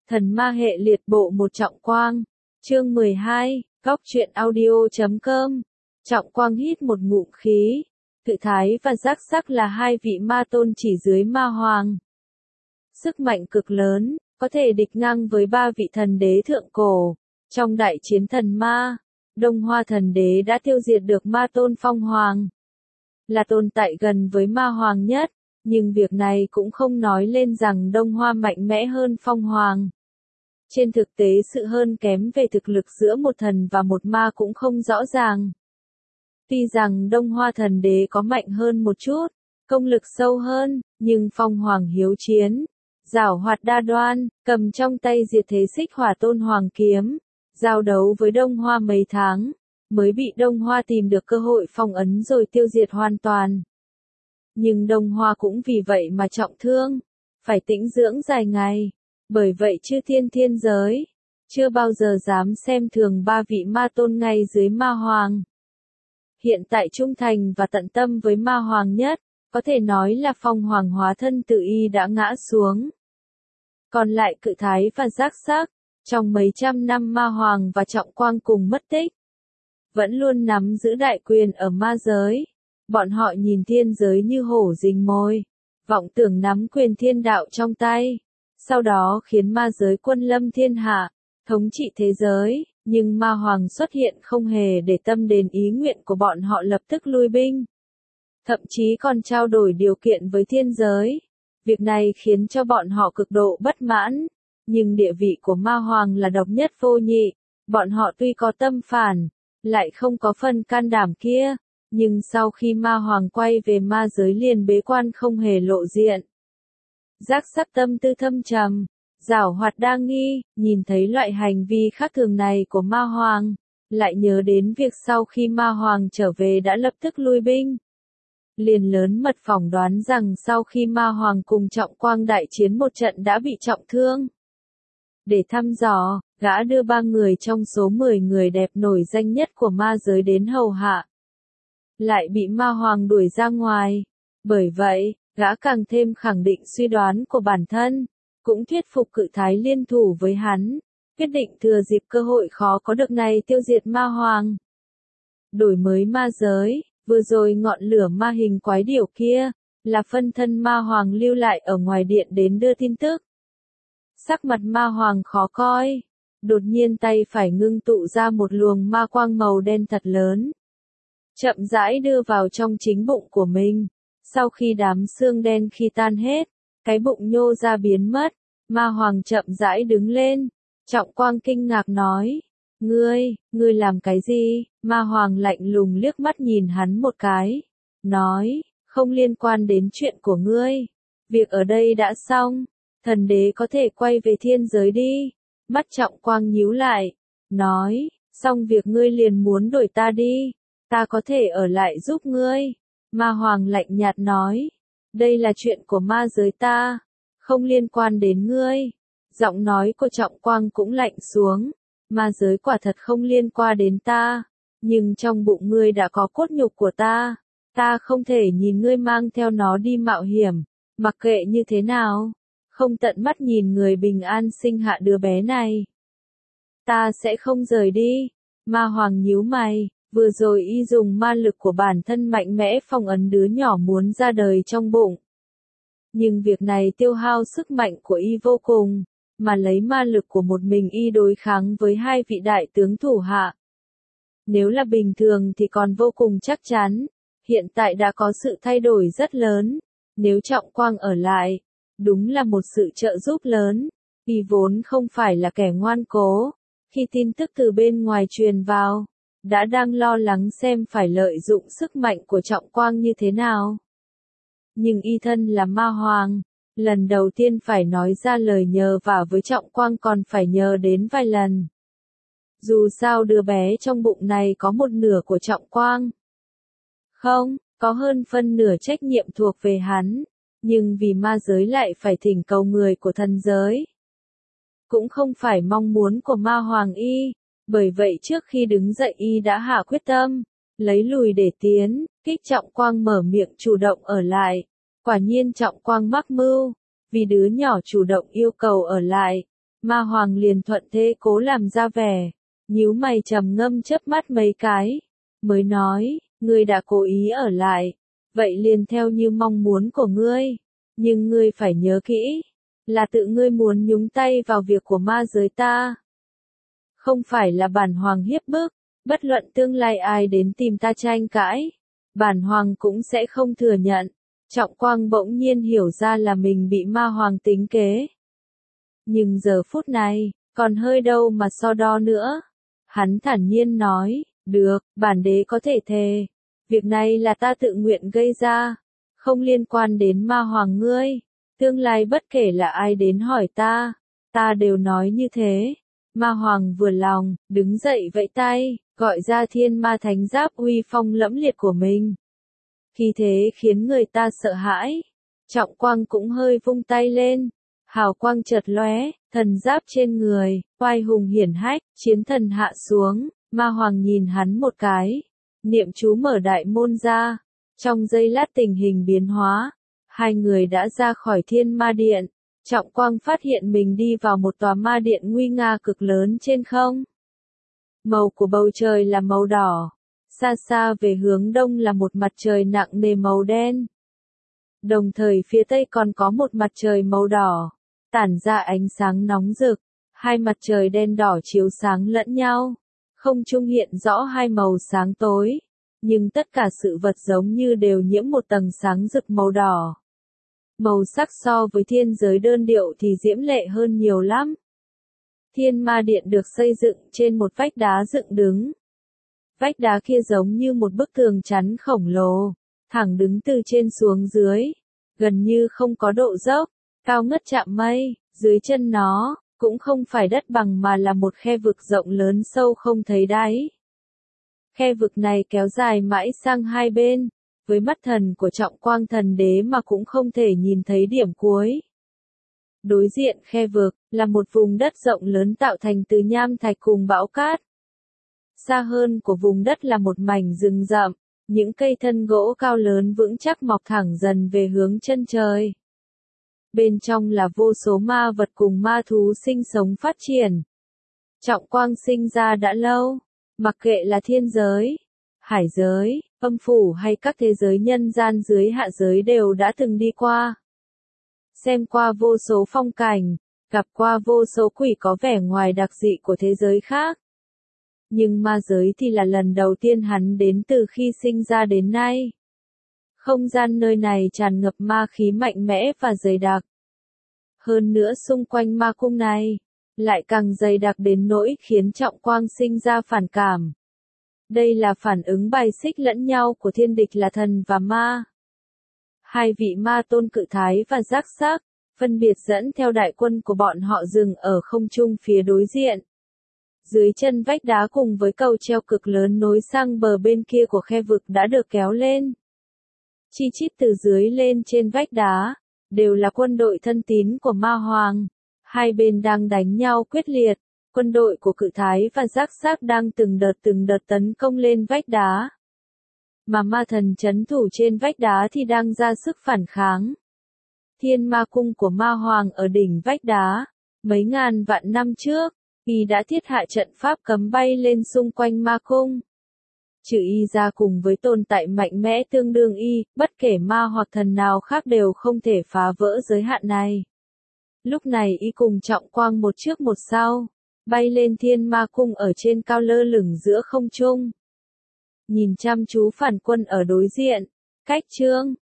Thần ma hệ liệt bộ một Trọng Quang. Chương 12, Góc truyện audio.com. Trọng Quang hít một ngụm khí. Cự Thái và Giác Sắc là hai vị ma tôn chỉ dưới ma hoàng. Sức mạnh cực lớn, có thể địch ngang với ba vị thần đế thượng cổ. Trong đại chiến thần ma, Đông Hoa thần đế đã tiêu diệt được ma tôn Phong Hoàng. Là tồn tại gần với ma hoàng nhất, nhưng việc này cũng không nói lên rằng Đông Hoa mạnh mẽ hơn Phong Hoàng. Trên thực tế sự hơn kém về thực lực giữa một thần và một ma cũng không rõ ràng. Tuy rằng Đông Hoa thần đế có mạnh hơn một chút, công lực sâu hơn, nhưng Phong Hoàng hiếu chiến, giảo hoạt đa đoan, cầm trong tay diệt thế xích hỏa tôn hoàng kiếm, giao đấu với Đông Hoa mấy tháng, mới bị Đông Hoa tìm được cơ hội phong ấn rồi tiêu diệt hoàn toàn. Nhưng Đông Hoa cũng vì vậy mà trọng thương, phải tĩnh dưỡng dài ngày. Bởi vậy chư thiên giới, chưa bao giờ dám xem thường ba vị ma tôn ngay dưới ma hoàng. Hiện tại trung thành và tận tâm với ma hoàng nhất, có thể nói là Phong Hoàng hóa thân tự y đã ngã xuống. Còn lại Cự Thái và Giác Sắc, trong mấy trăm năm ma hoàng và Trọng Quang cùng mất tích, vẫn luôn nắm giữ đại quyền ở ma giới. Bọn họ nhìn thiên giới như hổ rình mồi, vọng tưởng nắm quyền thiên đạo trong tay. Sau đó khiến ma giới quân lâm thiên hạ, thống trị thế giới, nhưng ma hoàng xuất hiện không hề để tâm đến ý nguyện của bọn họ lập tức lui binh. Thậm chí còn trao đổi điều kiện với thiên giới. Việc này khiến cho bọn họ cực độ bất mãn, nhưng địa vị của ma hoàng là độc nhất vô nhị. Bọn họ tuy có tâm phản, lại không có phần can đảm kia, nhưng sau khi ma hoàng quay về ma giới liền bế quan không hề lộ diện. Giác Sắc tâm tư thâm trầm, giảo hoạt đa nghi, nhìn thấy loại hành vi khác thường này của ma hoàng, lại nhớ đến việc sau khi ma hoàng trở về đã lập tức lui binh. Liền lớn mật phỏng đoán rằng sau khi ma hoàng cùng Trọng Quang đại chiến một trận đã bị trọng thương. Để thăm dò, gã đưa 3 người trong số 10 người đẹp nổi danh nhất của ma giới đến hầu hạ. Lại bị ma hoàng đuổi ra ngoài. Bởi vậy, gã càng thêm khẳng định suy đoán của bản thân, cũng thuyết phục Cự Thái liên thủ với hắn, quyết định thừa dịp cơ hội khó có được này tiêu diệt ma hoàng. Đổi mới ma giới, vừa rồi ngọn lửa ma hình quái điểu kia, là phân thân ma hoàng lưu lại ở ngoài điện đến đưa tin tức. Sắc mặt ma hoàng khó coi, đột nhiên tay phải ngưng tụ ra một luồng ma quang màu đen thật lớn. Chậm rãi đưa vào trong chính bụng của mình. Sau khi đám xương đen khi tan hết, cái bụng nhô ra biến mất, ma hoàng chậm rãi đứng lên. Trọng Quang kinh ngạc nói, ngươi làm cái gì? Ma hoàng lạnh lùng liếc mắt nhìn hắn một cái, nói, không liên quan đến chuyện của ngươi. Việc ở đây đã xong, thần đế có thể quay về thiên giới đi. Mắt Trọng Quang nhíu lại, nói, xong việc ngươi liền muốn đuổi ta đi, ta có thể ở lại giúp ngươi. Ma hoàng lạnh nhạt nói, đây là chuyện của ma giới ta, không liên quan đến ngươi. Giọng nói của Trọng Quang cũng lạnh xuống, ma giới quả thật không liên quan đến ta, nhưng trong bụng ngươi đã có cốt nhục của ta không thể nhìn ngươi mang theo nó đi mạo hiểm, mặc kệ như thế nào, không tận mắt nhìn người bình an sinh hạ đứa bé này. Ta sẽ không rời đi. Ma hoàng nhíu mày. Vừa rồi y dùng ma lực của bản thân mạnh mẽ phong ấn đứa nhỏ muốn ra đời trong bụng. Nhưng việc này tiêu hao sức mạnh của y vô cùng, mà lấy ma lực của một mình y đối kháng với hai vị đại tướng thủ hạ. Nếu là bình thường thì còn vô cùng chắc chắn, hiện tại đã có sự thay đổi rất lớn. Nếu Trọng Quang ở lại, đúng là một sự trợ giúp lớn, y vốn không phải là kẻ ngoan cố. Khi tin tức từ bên ngoài truyền vào, đã đang lo lắng xem phải lợi dụng sức mạnh của Trọng Quang như thế nào. Nhưng y thân là ma hoàng, lần đầu tiên phải nói ra lời nhờ vả với Trọng Quang còn phải nhờ đến vài lần. Dù sao đứa bé trong bụng này có một nửa của Trọng Quang. Không, có hơn phân nửa trách nhiệm thuộc về hắn, nhưng vì ma giới lại phải thỉnh cầu người của thần giới. Cũng không phải mong muốn của ma hoàng y. Bởi vậy trước khi đứng dậy y đã hạ quyết tâm, lấy lùi để tiến. Kích Trọng Quang mở miệng chủ động ở lại. Quả nhiên Trọng Quang mắc mưu, vì đứa nhỏ chủ động yêu cầu ở lại, Ma Hoàng liền thuận thế cố làm ra vẻ, nhíu mày trầm ngâm chớp mắt mấy cái, mới nói, ngươi đã cố ý ở lại, vậy liền theo như mong muốn của ngươi, nhưng ngươi phải nhớ kỹ, là tự ngươi muốn nhúng tay vào việc của ma giới ta. Không phải là bản Hoàng hiếp bức, bất luận tương lai ai đến tìm ta tranh cãi, bản Hoàng cũng sẽ không thừa nhận. Trọng Quang bỗng nhiên hiểu ra là mình bị Ma Hoàng tính kế. Nhưng giờ phút này, còn hơi đâu mà so đo nữa. Hắn thản nhiên nói, được, bản đế có thể thề. Việc này là ta tự nguyện gây ra, không liên quan đến Ma Hoàng ngươi. Tương lai bất kể là ai đến hỏi ta đều nói như thế. Ma Hoàng vừa lòng, đứng dậy vẫy tay, gọi ra thiên ma thánh giáp uy phong lẫm liệt của mình. Khi thế khiến người ta sợ hãi. Trọng Quang cũng hơi vung tay lên. Hào quang chợt lóe, thần giáp trên người, oai hùng hiển hách, chiến thần hạ xuống. Ma Hoàng nhìn hắn một cái. Niệm chú mở đại môn ra. Trong giây lát tình hình biến hóa. Hai người đã ra khỏi thiên ma điện. Trọng Quang phát hiện mình đi vào một tòa ma điện nguy nga cực lớn trên không. Màu của bầu trời là màu đỏ. Xa xa về hướng đông là một mặt trời nặng nề màu đen. Đồng thời phía tây còn có một mặt trời màu đỏ, tản ra ánh sáng nóng rực. Hai mặt trời đen đỏ chiếu sáng lẫn nhau. Không trung hiện rõ hai màu sáng tối. Nhưng tất cả sự vật giống như đều nhiễm một tầng sáng rực màu đỏ. Màu sắc so với thiên giới đơn điệu thì diễm lệ hơn nhiều lắm. Thiên ma điện được xây dựng trên một vách đá dựng đứng. Vách đá kia giống như một bức tường chắn khổng lồ, thẳng đứng từ trên xuống dưới, gần như không có độ dốc, cao ngất chạm mây, dưới chân nó, cũng không phải đất bằng mà là một khe vực rộng lớn sâu không thấy đáy. Khe vực này kéo dài mãi sang hai bên, với mắt thần của Trọng Quang thần đế mà cũng không thể nhìn thấy điểm cuối. Đối diện khe vực, là một vùng đất rộng lớn tạo thành từ nham thạch cùng bão cát. Xa hơn của vùng đất là một mảnh rừng rậm, những cây thân gỗ cao lớn vững chắc mọc thẳng dần về hướng chân trời. Bên trong là vô số ma vật cùng ma thú sinh sống phát triển. Trọng Quang sinh ra đã lâu, mặc kệ là thiên giới, hải giới, âm phủ hay các thế giới nhân gian dưới hạ giới đều đã từng đi qua. Xem qua vô số phong cảnh, gặp qua vô số quỷ có vẻ ngoài đặc dị của thế giới khác. Nhưng ma giới thì là lần đầu tiên hắn đến từ khi sinh ra đến nay. Không gian nơi này tràn ngập ma khí mạnh mẽ và dày đặc. Hơn nữa xung quanh ma cung này, lại càng dày đặc đến nỗi khiến Trọng Quang sinh ra phản cảm. Đây là phản ứng bài xích lẫn nhau của thiên địch là thần và ma. Hai vị ma tôn Cự Thái và Giác Sắc, phân biệt dẫn theo đại quân của bọn họ dừng ở không trung phía đối diện. Dưới chân vách đá cùng với cầu treo cực lớn nối sang bờ bên kia của khe vực đã được kéo lên. Chi chít từ dưới lên trên vách đá, đều là quân đội thân tín của Ma Hoàng. Hai bên đang đánh nhau quyết liệt, quân đội của Cự Thái và Giác Sắc đang từng đợt tấn công lên vách đá. Mà ma thần trấn thủ trên vách đá thì đang ra sức phản kháng. Thiên ma cung của Ma Hoàng ở đỉnh vách đá, mấy ngàn vạn năm trước, y đã thiết hạ trận pháp cấm bay lên xung quanh ma cung. Trừ y ra cùng với tồn tại mạnh mẽ tương đương y, bất kể ma hoặc thần nào khác đều không thể phá vỡ giới hạn này. Lúc này y cùng Trọng Quang một trước một sau, bay lên thiên ma cung ở trên cao lơ lửng giữa không trung. Nhìn chăm chú phản quân ở đối diện, cách Trương,